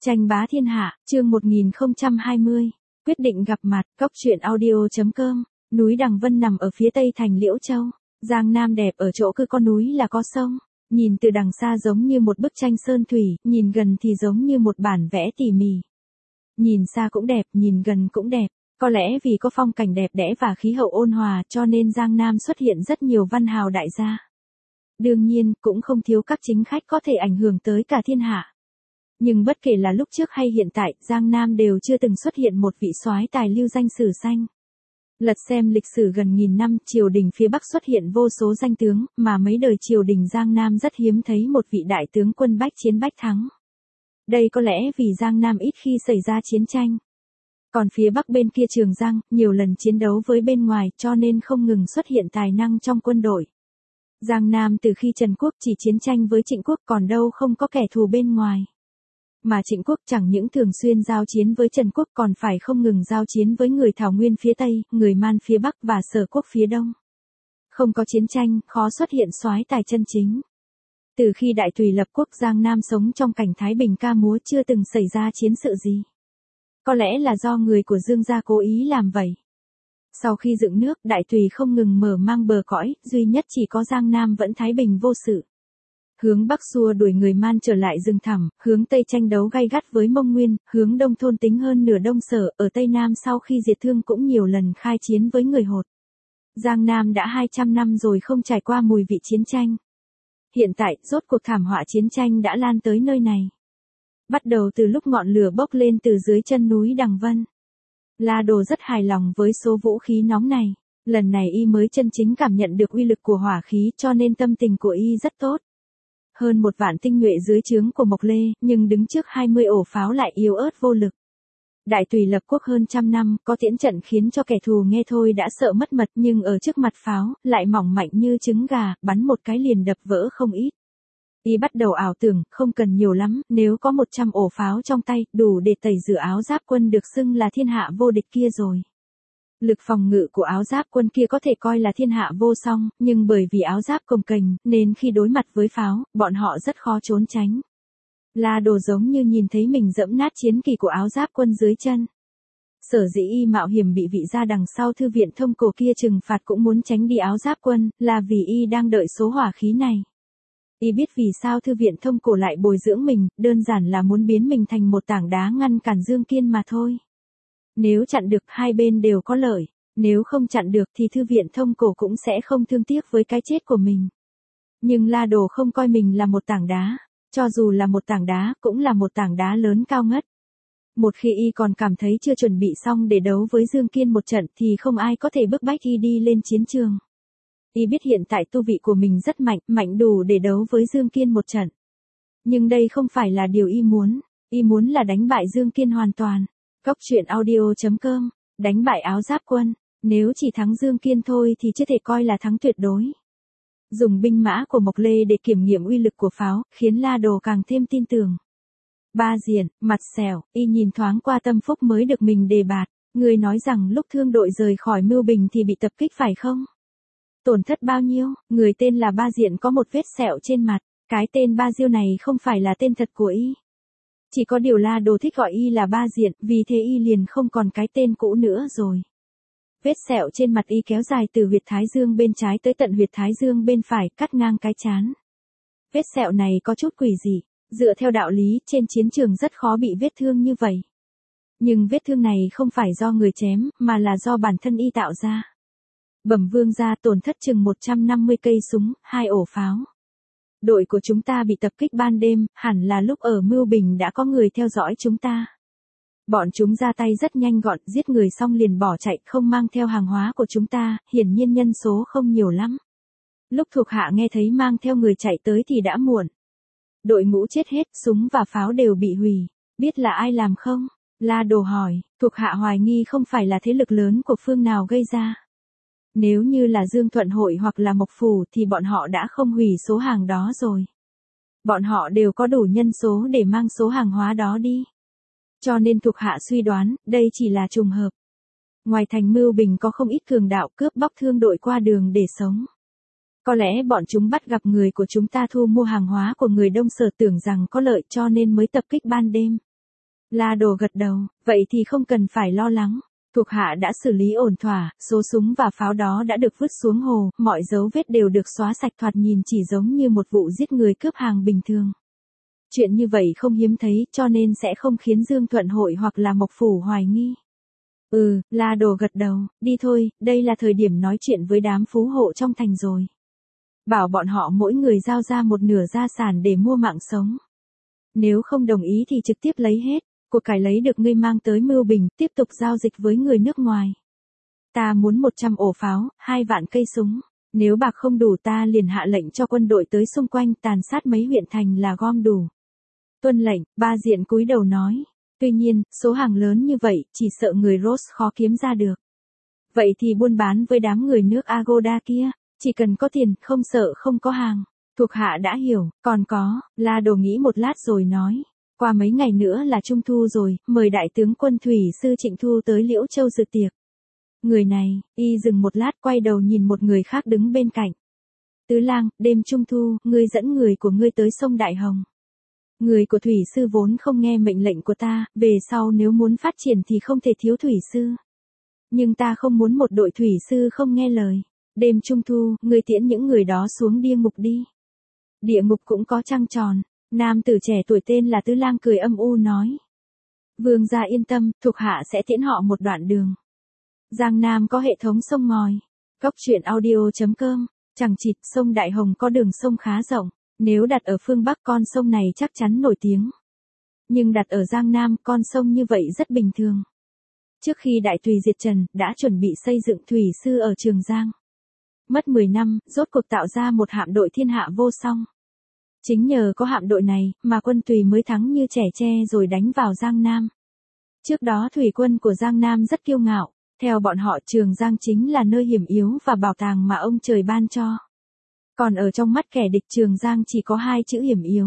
Tranh bá thiên hạ, chương 1020. Quyết định gặp mặt, Cóc truyện audio.com. Núi Đằng Vân nằm ở phía tây thành Liễu Châu. Giang Nam đẹp ở chỗ cứ có núi là có sông. Nhìn từ đằng xa giống như một bức tranh sơn thủy, nhìn gần thì giống như một bản vẽ tỉ mỉ. Nhìn xa cũng đẹp, nhìn gần cũng đẹp. Có lẽ vì có phong cảnh đẹp đẽ và khí hậu ôn hòa cho nên Giang Nam xuất hiện rất nhiều văn hào đại gia. Đương nhiên, cũng không thiếu các chính khách có thể ảnh hưởng tới cả thiên hạ. Nhưng bất kể là lúc trước hay hiện tại, Giang Nam đều chưa từng xuất hiện một vị soái tài lưu danh sử xanh. Lật xem lịch sử gần nghìn năm, triều đình phía Bắc xuất hiện vô số danh tướng, mà mấy đời triều đình Giang Nam rất hiếm thấy một vị đại tướng quân bách chiến bách thắng. Đây có lẽ vì Giang Nam ít khi xảy ra chiến tranh. Còn phía Bắc bên kia Trường Giang, nhiều lần chiến đấu với bên ngoài cho nên không ngừng xuất hiện tài năng trong quân đội. Giang Nam từ khi Trần Quốc chỉ chiến tranh với Trịnh Quốc còn đâu không có kẻ thù bên ngoài. Mà Trịnh Quốc chẳng những thường xuyên giao chiến với Trần Quốc còn phải không ngừng giao chiến với người Thảo Nguyên phía Tây, người Man phía Bắc và Sở Quốc phía Đông. Không có chiến tranh, khó xuất hiện soái tài chân chính. Từ khi Đại Tùy lập quốc Giang Nam sống trong cảnh thái bình ca múa chưa từng xảy ra chiến sự gì. Có lẽ là do người của Dương gia cố ý làm vậy. Sau khi dựng nước, Đại Tùy không ngừng mở mang bờ cõi, duy nhất chỉ có Giang Nam vẫn thái bình vô sự. Hướng Bắc xua đuổi người Man trở lại rừng thẳm, hướng Tây tranh đấu gay gắt với Mông Nguyên, hướng Đông thôn tính hơn nửa Đông Sở, ở Tây Nam sau khi diệt Thương cũng nhiều lần khai chiến với người Hột. Giang Nam đã 200 năm rồi không trải qua mùi vị chiến tranh. Hiện tại, rốt cuộc thảm họa chiến tranh đã lan tới nơi này. Bắt đầu từ lúc ngọn lửa bốc lên từ dưới chân núi Đằng Vân. La Đồ rất hài lòng với số vũ khí nóng này. Lần này y mới chân chính cảm nhận được uy lực của hỏa khí cho nên tâm tình của y rất tốt. Hơn 1 vạn tinh nhuệ dưới trướng của Mộc Lê, nhưng đứng trước 20 ổ pháo lại yếu ớt vô lực. Đại Tùy lập quốc hơn trăm năm, có tiễn trận khiến cho kẻ thù nghe thôi đã sợ mất mật, nhưng ở trước mặt pháo, lại mỏng mạnh như trứng gà, bắn một cái liền đập vỡ không ít. Y bắt đầu ảo tưởng, không cần nhiều lắm, nếu có 100 ổ pháo trong tay, đủ để tẩy rửa áo giáp quân được xưng là thiên hạ vô địch kia rồi. Lực phòng ngự của áo giáp quân kia có thể coi là thiên hạ vô song, nhưng bởi vì áo giáp cồng kềnh, nên khi đối mặt với pháo, bọn họ rất khó trốn tránh. La Đồ giống như nhìn thấy mình dẫm nát chiến kỳ của áo giáp quân dưới chân. Sở dĩ y mạo hiểm bị vị gia đằng sau thư viện Thông Cổ kia trừng phạt cũng muốn tránh đi áo giáp quân, là vì y đang đợi số hỏa khí này. Y biết vì sao thư viện Thông Cổ lại bồi dưỡng mình, đơn giản là muốn biến mình thành một tảng đá ngăn cản Dương Kiên mà thôi. Nếu chặn được hai bên đều có lợi, nếu không chặn được thì thư viện Thông Cổ cũng sẽ không thương tiếc với cái chết của mình. Nhưng La Đồ không coi mình là một tảng đá, cho dù là một tảng đá cũng là một tảng đá lớn cao ngất. Một khi y còn cảm thấy chưa chuẩn bị xong để đấu với Dương Kiên một trận thì không ai có thể bức bách y đi lên chiến trường. Y biết hiện tại tu vị của mình rất mạnh, mạnh đủ để đấu với Dương Kiên một trận. Nhưng đây không phải là điều y muốn là đánh bại Dương Kiên hoàn toàn. Cóc truyện audio.com, đánh bại áo giáp quân, nếu chỉ thắng Dương Kiên thôi thì chưa thể coi là thắng tuyệt đối. Dùng binh mã của Mộc Lê để kiểm nghiệm uy lực của pháo, khiến La Đồ càng thêm tin tưởng. Ba Diện, mặt xẻo, y nhìn thoáng qua Tâm Phúc mới được mình đề bạt, người nói rằng lúc Thương đội rời khỏi Mưu Bình thì bị tập kích phải không? Tổn thất bao nhiêu? Người tên là Ba Diện có một vết sẹo trên mặt, cái tên Ba Diêu này không phải là tên thật của y. Chỉ có điều La Đồ thích gọi y là Ba Diện, vì thế y liền không còn cái tên cũ nữa rồi. Vết sẹo trên mặt y kéo dài từ huyệt thái dương bên trái tới tận huyệt thái dương bên phải, cắt ngang cái trán. Vết sẹo này có chút quỷ dị, dựa theo đạo lý, trên chiến trường rất khó bị vết thương như vậy. Nhưng vết thương này không phải do người chém, mà là do bản thân y tạo ra. Bẩm vương gia, tổn thất chừng 150 cây súng, 2 ổ pháo. Đội của chúng ta bị tập kích ban đêm, hẳn là lúc ở Mưu Bình đã có người theo dõi chúng ta. Bọn chúng ra tay rất nhanh gọn, giết người xong liền bỏ chạy, không mang theo hàng hóa của chúng ta, hiển nhiên nhân số không nhiều lắm. Lúc thuộc hạ nghe thấy mang theo người chạy tới thì đã muộn. Đội ngũ chết hết, súng và pháo đều bị hủy. Biết là ai làm không? La Đồ hỏi, thuộc hạ hoài nghi không phải là thế lực lớn của phương nào gây ra. Nếu như là Dương Thuận Hội hoặc là Mộc Phủ thì bọn họ đã không hủy số hàng đó rồi. Bọn họ đều có đủ nhân số để mang số hàng hóa đó đi. Cho nên thuộc hạ suy đoán, đây chỉ là trùng hợp. Ngoài thành Mưu Bình có không ít cường đạo cướp bóc Thương đội qua đường để sống. Có lẽ bọn chúng bắt gặp người của chúng ta thu mua hàng hóa của người Đông Sở tưởng rằng có lợi cho nên mới tập kích ban đêm. La Đồ gật đầu, vậy thì không cần phải lo lắng. Thuộc hạ đã xử lý ổn thỏa, số súng và pháo đó đã được vứt xuống hồ, mọi dấu vết đều được xóa sạch, thoạt nhìn chỉ giống như một vụ giết người cướp hàng bình thường. Chuyện như vậy không hiếm thấy, cho nên sẽ không khiến Dương Thuận Hội hoặc là Mộc Phủ hoài nghi. La Đồ gật đầu, đi thôi, đây là thời điểm nói chuyện với đám phú hộ trong thành rồi. Bảo bọn họ mỗi người giao ra một nửa gia sản để mua mạng sống. Nếu không đồng ý thì trực tiếp lấy hết, của cải lấy được ngươi mang tới Mưu Bình, tiếp tục giao dịch với người nước ngoài. Ta muốn 100 ổ pháo, 2 vạn cây súng. Nếu bạc không đủ ta liền hạ lệnh cho quân đội tới xung quanh tàn sát mấy huyện thành là gom đủ. Tuân lệnh, Ba Diện cúi đầu nói. Tuy nhiên, số hàng lớn như vậy, chỉ sợ người Rose khó kiếm ra được. Vậy thì buôn bán với đám người nước Agoda kia, chỉ cần có tiền, không sợ không có hàng. Thuộc hạ đã hiểu, còn có, La Đồ nghĩ một lát rồi nói. Qua mấy ngày nữa là Trung Thu rồi, mời đại tướng quân thủy sư Trịnh Thu tới Liễu Châu dự tiệc. Người này, y dừng một lát quay đầu nhìn một người khác đứng bên cạnh. Tứ lang, đêm Trung Thu, ngươi dẫn người của ngươi tới sông Đại Hồng. Người của thủy sư vốn không nghe mệnh lệnh của ta, về sau nếu muốn phát triển thì không thể thiếu thủy sư. Nhưng ta không muốn một đội thủy sư không nghe lời. Đêm Trung Thu, ngươi tiễn những người đó xuống địa ngục đi. Địa ngục cũng có trăng tròn. Nam tử trẻ tuổi tên là Tứ Lang cười âm u nói. Vương gia yên tâm, thuộc hạ sẽ tiễn họ một đoạn đường. Giang Nam có hệ thống sông ngòi. Góc truyện audio.com, chẳng chịt sông Đại Hồng có đường sông khá rộng. Nếu đặt ở phương Bắc con sông này chắc chắn nổi tiếng. Nhưng đặt ở Giang Nam con sông như vậy rất bình thường. Trước khi Đại Tùy diệt Trần, đã chuẩn bị xây dựng thủy sư ở Trường Giang. Mất 10 năm, rốt cuộc tạo ra một hạm đội thiên hạ vô song. Chính nhờ có hạm đội này, mà quân Tùy mới thắng như trẻ tre rồi đánh vào Giang Nam. Trước đó thủy quân của Giang Nam rất kiêu ngạo, theo bọn họ Trường Giang chính là nơi hiểm yếu và bảo tàng mà ông trời ban cho. Còn ở trong mắt kẻ địch Trường Giang chỉ có 2 chữ hiểm yếu.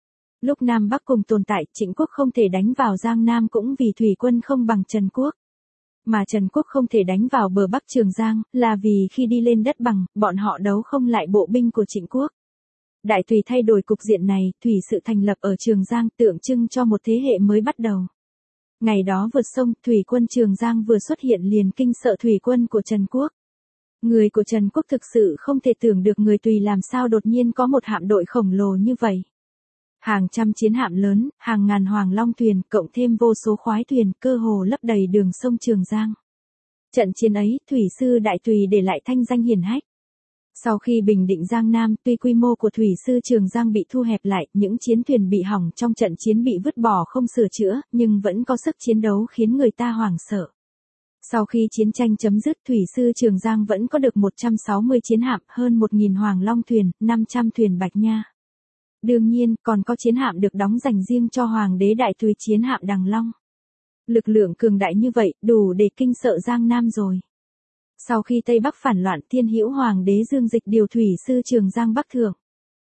Lúc Nam Bắc cùng tồn tại, Trịnh quốc không thể đánh vào Giang Nam cũng vì thủy quân không bằng Trần quốc. Mà Trần quốc không thể đánh vào bờ Bắc Trường Giang, là vì khi đi lên đất bằng, bọn họ đấu không lại bộ binh của Trịnh quốc. Đại Tùy thay đổi cục diện này, thủy sự thành lập ở Trường Giang tượng trưng cho một thế hệ mới bắt đầu. Ngày đó vượt sông, thủy quân Trường Giang vừa xuất hiện liền kinh sợ thủy quân của Trần quốc. Người của Trần quốc thực sự không thể tưởng được người Tùy làm sao đột nhiên có một hạm đội khổng lồ như vậy. Hàng trăm chiến hạm lớn, hàng ngàn hoàng long thuyền, cộng thêm vô số khoái thuyền, cơ hồ lấp đầy đường sông Trường Giang. Trận chiến ấy, thủy sư Đại Tùy để lại thanh danh hiển hách. Sau khi bình định Giang Nam, tuy quy mô của thủy sư Trường Giang bị thu hẹp lại, những chiến thuyền bị hỏng trong trận chiến bị vứt bỏ không sửa chữa, nhưng vẫn có sức chiến đấu khiến người ta hoảng sợ. Sau khi chiến tranh chấm dứt, thủy sư Trường Giang vẫn có được 160 chiến hạm, hơn 1.000 hoàng long thuyền, 500 thuyền bạch nha. Đương nhiên, còn có chiến hạm được đóng dành riêng cho Hoàng đế Đại Tùy chiến hạm Đằng Long. Lực lượng cường đại như vậy, đủ để kinh sợ Giang Nam rồi. Sau khi Tây Bắc phản loạn, Thiên Hữu Hoàng đế Dương Dịch điều thủy sư Trường Giang Bắc thượng.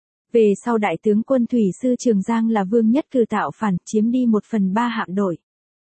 Về sau đại tướng quân thủy sư Trường Giang là Vương Nhất Cử tạo phản, chiếm đi 1/3 hạm đội.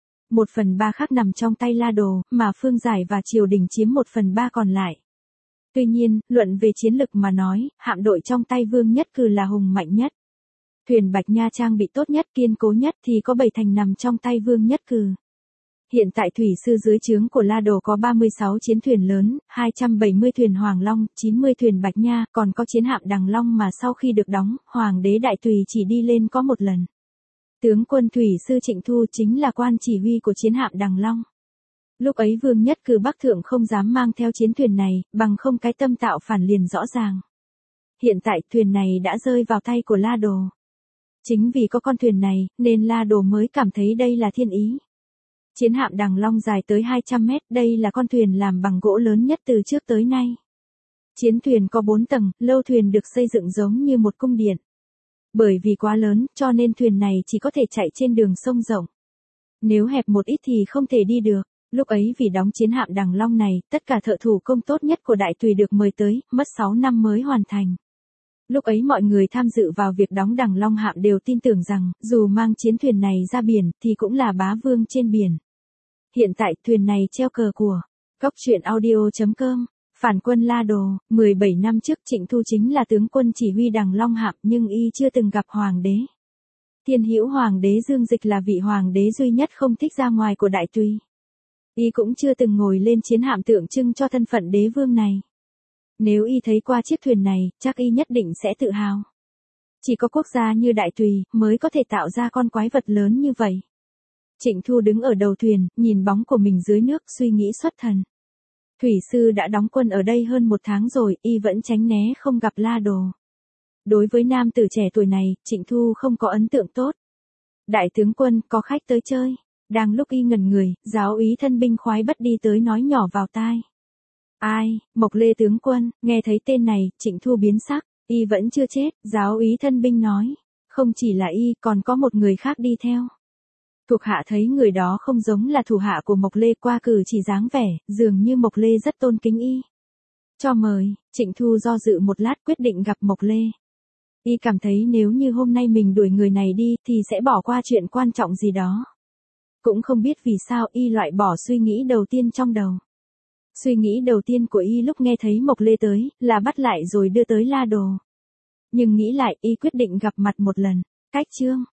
1/3 khác nằm trong tay La Đồ, mà Phương Giải và triều đình chiếm 1/3 còn lại. Tuy nhiên, luận về chiến lực mà nói, hạm đội trong tay Vương Nhất Cử là hùng mạnh nhất. Thuyền Bạch Nha trang bị tốt nhất, kiên cố nhất thì có 7 thành nằm trong tay Vương Nhất Cử. Hiện tại thủy sư dưới trướng của La Đồ có 36 chiến thuyền lớn, 270 thuyền Hoàng Long, 90 thuyền Bạch Nha, còn có chiến hạm Đằng Long mà sau khi được đóng, Hoàng đế Đại Tùy chỉ đi lên có một lần. Tướng quân thủy sư Trịnh Thu chính là quan chỉ huy của chiến hạm Đằng Long. Lúc ấy Vương Nhất Cử Bắc thượng không dám mang theo chiến thuyền này, bằng không cái tâm tạo phản liền rõ ràng. Hiện tại thuyền này đã rơi vào tay của La Đồ. Chính vì có con thuyền này, nên La Đồ mới cảm thấy đây là thiên ý. Chiến hạm Đằng Long dài tới 200 mét, đây là con thuyền làm bằng gỗ lớn nhất từ trước tới nay. Chiến thuyền có 4 tầng, lâu thuyền được xây dựng giống như một cung điện. Bởi vì quá lớn, cho nên thuyền này chỉ có thể chạy trên đường sông rộng. Nếu hẹp một ít thì không thể đi được. Lúc ấy vì đóng chiến hạm Đằng Long này, tất cả thợ thủ công tốt nhất của Đại Tùy được mời tới, mất 6 năm mới hoàn thành. Lúc ấy mọi người tham dự vào việc đóng Đằng Long hạm đều tin tưởng rằng, dù mang chiến thuyền này ra biển, thì cũng là bá vương trên biển. Hiện tại, thuyền này treo cờ của Góc truyện audio.com, phản quân La Đồ. 17 năm trước Trịnh Thu chính là tướng quân chỉ huy Đằng Long hạm nhưng y chưa từng gặp Hoàng đế. Thiên hữu hoàng đế Dương Dịch là vị hoàng đế duy nhất không thích ra ngoài của đại tùy. Y cũng chưa từng ngồi lên chiến hạm tượng trưng cho thân phận đế vương này. Nếu y thấy qua chiếc thuyền này, chắc y nhất định sẽ tự hào. Chỉ có quốc gia như đại tùy mới có thể tạo ra con quái vật lớn như vậy. Trịnh Thu đứng ở đầu thuyền, nhìn bóng của mình dưới nước, suy nghĩ xuất thần. Thủy sư đã đóng quân ở đây hơn 1 tháng rồi, y vẫn tránh né không gặp La Đồ. Đối với nam tử trẻ tuổi này, Trịnh Thu không có ấn tượng tốt. Đại tướng quân, có khách tới chơi. Đang lúc y ngẩn người, giáo úy thân binh khoái bất đi tới nói nhỏ vào tai. Ai, Mộc Lê tướng quân, nghe thấy tên này, Trịnh Thu biến sắc, y vẫn chưa chết, giáo úy thân binh nói. Không chỉ là y, còn có một người khác đi theo. Thuộc hạ thấy người đó không giống là thủ hạ của Mộc Lê, qua cử chỉ dáng vẻ, dường như Mộc Lê rất tôn kính y. Cho mời, Trịnh Thu do dự một lát quyết định gặp Mộc Lê. Y cảm thấy nếu như hôm nay mình đuổi người này đi thì sẽ bỏ qua chuyện quan trọng gì đó. Cũng không biết vì sao y loại bỏ suy nghĩ đầu tiên trong đầu. Suy nghĩ đầu tiên của y lúc nghe thấy Mộc Lê tới là bắt lại rồi đưa tới La Đồ. Nhưng nghĩ lại y quyết định gặp mặt một lần. Cách chương